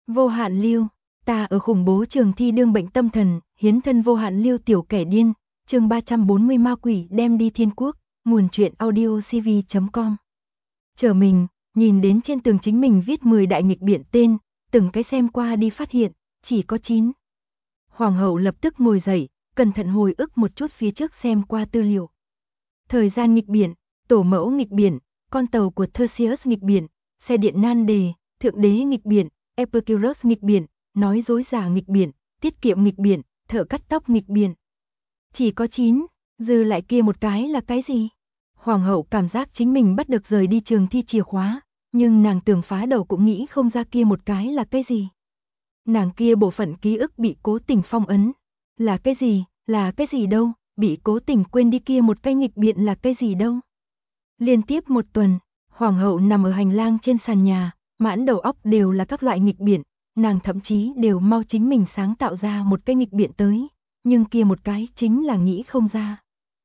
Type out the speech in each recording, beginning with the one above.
Vô hạn lưu, ta ở khủng bố trường thi đương bệnh tâm thần, hiến thân vô hạn lưu tiểu kẻ điên, chương 340 ma quỷ đem đi thiên quốc, nguồn truyện audio cv.com. Chờ mình, nhìn đến trên tường chính mình viết 10 đại nghịch biện tên, từng cái xem qua đi phát hiện, chỉ có 9. Hoàng hậu lập tức ngồi dậy, cẩn thận hồi ức một chút phía trước xem qua tư liệu. Thời gian nghịch biện, tổ mẫu nghịch biện, con tàu của Theseus nghịch biện, xe điện nan đề, thượng đế nghịch biện, Epicurus nghịch biện, nói dối giả nghịch biện, tiết kiệm nghịch biện, thợ cắt tóc nghịch biện. Chỉ có 9, dư lại kia một cái là cái gì? Hoàng hậu cảm giác chính mình bắt được rời đi trường thi chìa khóa, nhưng nàng tưởng phá đầu cũng nghĩ không ra kia một cái là cái gì. Nàng kia bộ phận ký ức bị cố tình phong ấn. Là cái gì đâu, bị cố tình quên đi kia một cái nghịch biện là cái gì đâu. Liên tiếp một tuần, hoàng hậu nằm ở hành lang trên sàn nhà, mãn đầu óc đều là các loại nghịch biện, nàng thậm chí đều mau chính mình sáng tạo ra một cái nghịch biện tới, nhưng kia một cái chính là nghĩ không ra.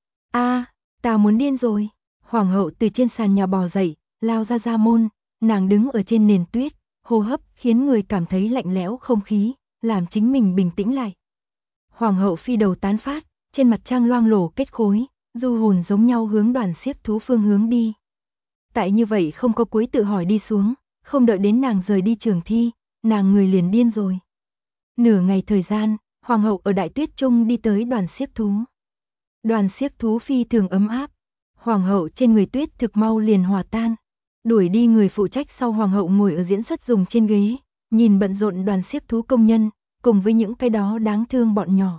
Ta muốn điên rồi. Hoàng hậu từ trên sàn nhà bò dậy, lao ra môn, nàng đứng ở trên nền tuyết, hô hấp khiến người cảm thấy lạnh lẽo không khí, làm chính mình bình tĩnh lại. Hoàng hậu phi đầu tán phát, trên mặt trang loang lổ kết khối, du hồn giống nhau hướng đoàn xiếc thú phương hướng đi. Tại như vậy không có cuối tự hỏi đi xuống, không đợi đến nàng rời đi trường thi, nàng người liền điên rồi. Nửa ngày thời gian, hoàng hậu ở đại tuyết trung đi tới đoàn xiếc thú. Đoàn xiếc thú phi thường ấm áp, hoàng hậu trên người tuyết thực mau liền hòa tan. Đuổi đi người phụ trách sau hoàng hậu ngồi ở diễn xuất dùng trên ghế, nhìn bận rộn đoàn xiếc thú công nhân, cùng với những cái đó đáng thương bọn nhỏ.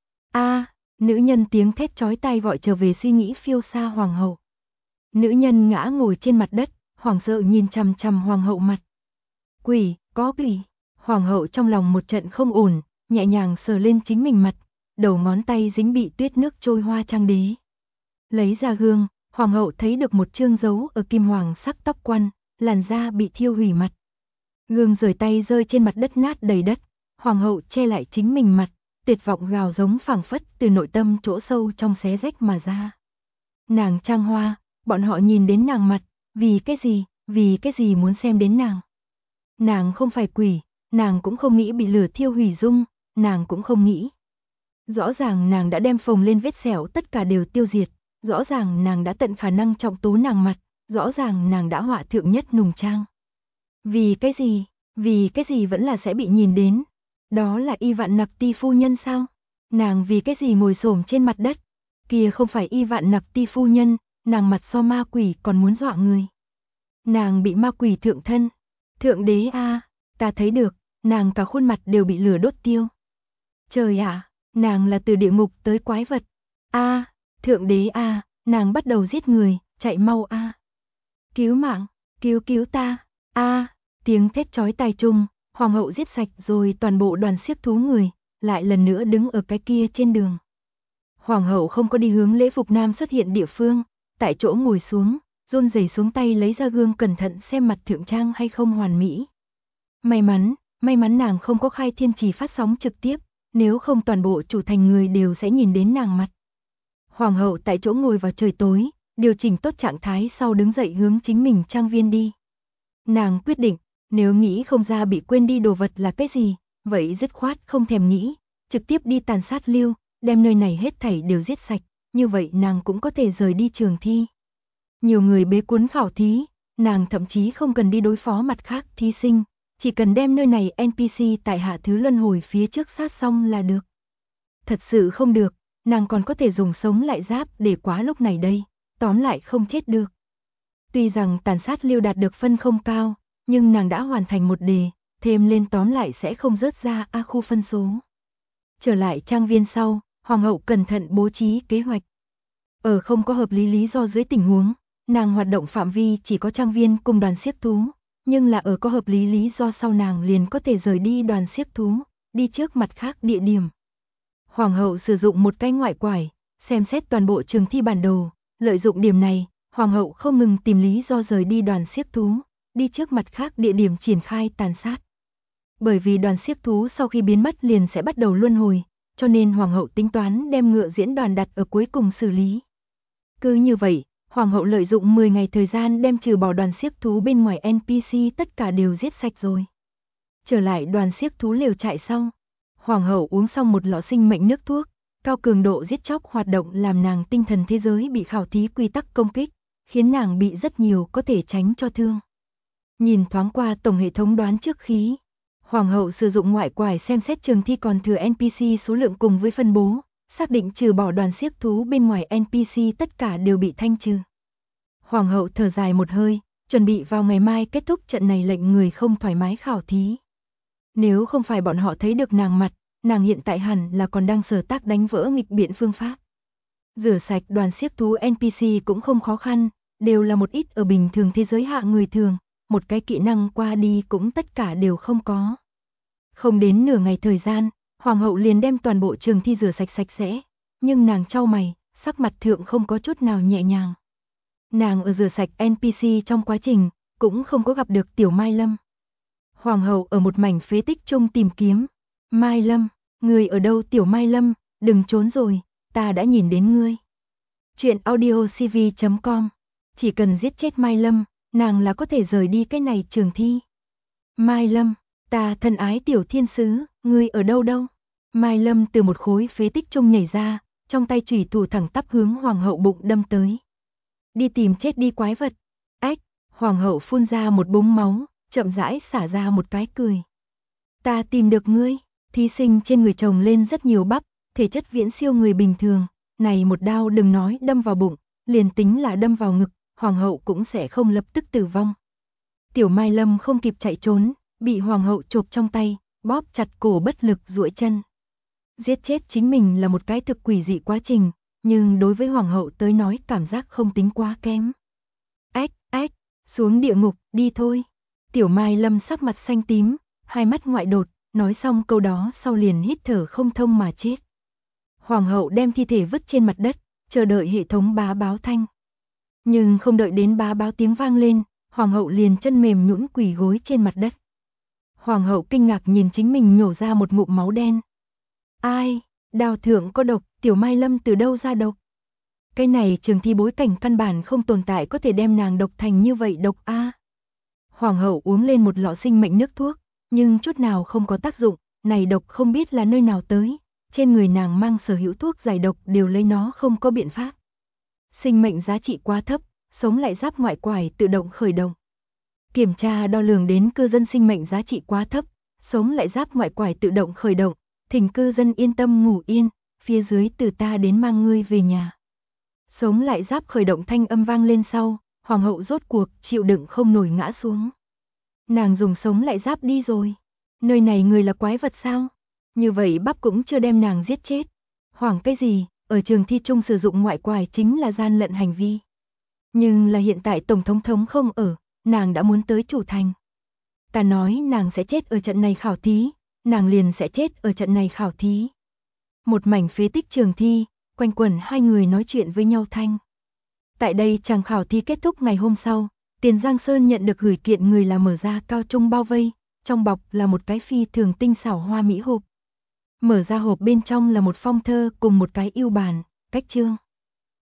Nữ nhân tiếng thét chói tai gọi trở về suy nghĩ phiêu xa hoàng hậu. Nữ nhân ngã ngồi trên mặt đất, hoảng sợ nhìn chằm chằm hoàng hậu mặt. Quỷ, có quỷ. Hoàng hậu trong lòng một trận không ổn, nhẹ nhàng sờ lên chính mình mặt, đầu ngón tay dính bị tuyết nước trôi hoa trang đế. Lấy ra gương, hoàng hậu thấy được một chương dấu ở kim hoàng sắc tóc quăn, làn da bị thiêu hủy mặt. Gương rời tay rơi trên mặt đất nát đầy đất, hoàng hậu che lại chính mình mặt, tuyệt vọng gào giống phảng phất từ nội tâm chỗ sâu trong xé rách mà ra. Nàng trang hoa, bọn họ nhìn đến nàng mặt, vì cái gì muốn xem đến nàng. Nàng không phải quỷ, nàng cũng không nghĩ bị lửa thiêu hủy dung, nàng cũng không nghĩ. Rõ ràng nàng đã đem phồng lên vết sẹo tất cả đều tiêu diệt, rõ ràng nàng đã tận khả năng trọng tố nàng mặt, rõ ràng nàng đã họa thượng nhất nùng trang. Vì cái gì vẫn là sẽ bị nhìn đến. Đó là Y Vạn Nặc Ti phu nhân sao? Nàng vì cái gì ngồi xổm trên mặt đất? Kia không phải Y Vạn Nặc Ti phu nhân, nàng mặt so ma quỷ còn muốn dọa người. Nàng bị ma quỷ thượng thân. Thượng đế ta thấy được, nàng cả khuôn mặt đều bị lửa đốt tiêu. Trời ạ, nàng là từ địa ngục tới quái vật. Thượng đế nàng bắt đầu giết người, chạy mau Cứu mạng, cứu ta, tiếng thét chói tai chung. Hoàng hậu giết sạch rồi toàn bộ đoàn xiếc thú người, lại lần nữa đứng ở cái kia trên đường. Hoàng hậu không có đi hướng lễ phục nam xuất hiện địa phương, tại chỗ ngồi xuống, run rẩy xuống tay lấy ra gương cẩn thận xem mặt thượng trang hay không hoàn mỹ. May mắn nàng không có khai thiên trì phát sóng trực tiếp, nếu không toàn bộ chủ thành người đều sẽ nhìn đến nàng mặt. Hoàng hậu tại chỗ ngồi vào trời tối, điều chỉnh tốt trạng thái sau đứng dậy hướng chính mình trang viên đi. Nàng quyết định, nếu nghĩ không ra bị quên đi đồ vật là cái gì, vậy dứt khoát không thèm nghĩ, trực tiếp đi tàn sát lưu, đem nơi này hết thảy đều giết sạch, như vậy nàng cũng có thể rời đi trường thi. Nhiều người bế cuốn khảo thí, nàng thậm chí không cần đi đối phó mặt khác thí sinh, chỉ cần đem nơi này NPC tại hạ thứ luân hồi phía trước sát xong là được. Thật sự không được, nàng còn có thể dùng sống lại giáp để quá lúc này đây, tóm lại không chết được. Tuy rằng tàn sát lưu đạt được phân không cao, nhưng nàng đã hoàn thành một đề, thêm lên tóm lại sẽ không rớt ra khu phân số. Trở lại trang viên sau, hoàng hậu cẩn thận bố trí kế hoạch. Ở không có hợp lý do dưới tình huống, nàng hoạt động phạm vi chỉ có trang viên cùng đoàn xiếc thú, nhưng là ở có hợp lý do sau nàng liền có thể rời đi đoàn xiếc thú, đi trước mặt khác địa điểm. Hoàng hậu sử dụng một cái ngoại quải, xem xét toàn bộ trường thi bản đồ, lợi dụng điểm này, hoàng hậu không ngừng tìm lý do rời đi đoàn xiếc thú, đi trước mặt khác địa điểm triển khai tàn sát. Bởi vì đoàn xiếc thú sau khi biến mất liền sẽ bắt đầu luân hồi, cho nên hoàng hậu tính toán đem ngựa diễn đoàn đặt ở cuối cùng xử lý. Cứ như vậy, hoàng hậu lợi dụng 10 ngày thời gian đem trừ bỏ đoàn xiếc thú bên ngoài NPC tất cả đều giết sạch rồi. Trở lại đoàn xiếc thú lều trại sau, hoàng hậu uống xong một lọ sinh mệnh nước thuốc, cao cường độ giết chóc hoạt động làm nàng tinh thần thế giới bị khảo thí quy tắc công kích, khiến nàng bị rất nhiều có thể tránh cho thương. Nhìn thoáng qua tổng hệ thống đoán trước khí, hoàng hậu sử dụng ngoại quải xem xét trường thi còn thừa NPC số lượng cùng với phân bố, xác định trừ bỏ đoàn xiếc thú bên ngoài NPC tất cả đều bị thanh trừ. Hoàng hậu thở dài một hơi, chuẩn bị vào ngày mai kết thúc trận này lệnh người không thoải mái khảo thí. Nếu không phải bọn họ thấy được nàng mặt, nàng hiện tại hẳn là còn đang sở tác đánh vỡ nghịch biện phương pháp. Rửa sạch đoàn xiếc thú NPC cũng không khó khăn, đều là một ít ở bình thường thế giới hạ người thường, một cái kỹ năng qua đi cũng tất cả đều không có. Không đến nửa ngày thời gian, hoàng hậu liền đem toàn bộ trường thi rửa sạch sạch sẽ, nhưng nàng chau mày, sắc mặt thượng không có chút nào nhẹ nhàng. Nàng ở rửa sạch NPC trong quá trình, cũng không có gặp được Tiểu Mai Lâm. Hoàng hậu ở một mảnh phế tích chung tìm kiếm. Mai Lâm, người ở đâu Tiểu Mai Lâm, đừng trốn rồi, ta đã nhìn đến ngươi. Chuyện audiocv.com. Chỉ cần giết chết Mai Lâm, nàng là có thể rời đi cái này trường thi. Mai Lâm, ta thân ái Tiểu Thiên Sứ, ngươi ở đâu đâu? Mai Lâm từ một khối phế tích chung nhảy ra, trong tay chủy thủ thẳng tắp hướng hoàng hậu bụng đâm tới. Đi tìm chết đi quái vật. Ách, hoàng hậu phun ra một búng máu, chậm rãi xả ra một cái cười. Ta tìm được ngươi. Thí sinh trên người chồng lên rất nhiều bắp, thể chất viễn siêu người bình thường, này một đao đừng nói đâm vào bụng, liền tính là đâm vào ngực, hoàng hậu cũng sẽ không lập tức tử vong. Tiểu Mai Lâm không kịp chạy trốn, bị hoàng hậu chộp trong tay, bóp chặt cổ bất lực duỗi chân. Giết chết chính mình là một cái thực quỷ dị quá trình, nhưng đối với hoàng hậu tới nói cảm giác không tính quá kém. Ách, xuống địa ngục, đi thôi. Tiểu Mai Lâm sắc mặt xanh tím, hai mắt ngoại đột, nói xong câu đó sau liền hít thở không thông mà chết. Hoàng hậu đem thi thể vứt trên mặt đất, chờ đợi hệ thống bá báo thanh. Nhưng không đợi đến bá báo tiếng vang lên, hoàng hậu liền chân mềm nhũn quỳ gối trên mặt đất. Hoàng hậu kinh ngạc nhìn chính mình nhổ ra một ngụm máu đen. Ai, đào thượng có độc, Tiểu Mai Lâm từ đâu ra độc? Cái này trường thi bối cảnh căn bản không tồn tại có thể đem nàng độc thành như vậy độc a. Hoàng hậu uống lên một lọ sinh mệnh nước thuốc, nhưng chút nào không có tác dụng, này độc không biết là nơi nào tới, trên người nàng mang sở hữu thuốc giải độc đều lấy nó không có biện pháp. Sinh mệnh giá trị quá thấp, sống lại giáp ngoại quải tự động khởi động. Kiểm tra đo lường đến cư dân sinh mệnh giá trị quá thấp, sống lại giáp ngoại quải tự động khởi động, thỉnh cư dân yên tâm ngủ yên, phía dưới từ ta đến mang ngươi về nhà. Sống lại giáp khởi động thanh âm vang lên sau, hoàng hậu rốt cuộc chịu đựng không nổi ngã xuống. Nàng dùng sống lại giáp đi rồi. Nơi này người là quái vật sao? Như vậy bắp cũng chưa đem nàng giết chết. Hoảng cái gì, ở trường thi chung sử dụng ngoại quải chính là gian lận hành vi. Nhưng là hiện tại tổng thống không ở, nàng đã muốn tới chủ thành. Ta nói nàng sẽ chết ở trận này khảo thí, nàng liền sẽ chết ở trận này khảo thí. Một mảnh phế tích trường thi, quanh quẩn hai người nói chuyện với nhau thanh. Tại đây chàng khảo thi kết thúc ngày hôm sau, Tiền Giang Sơn nhận được gửi kiện người là mở ra cao trung bao vây, trong bọc là một cái phi thường tinh xảo hoa mỹ hộp. Mở ra hộp bên trong là một phong thơ cùng một cái ưu bản, cách chương.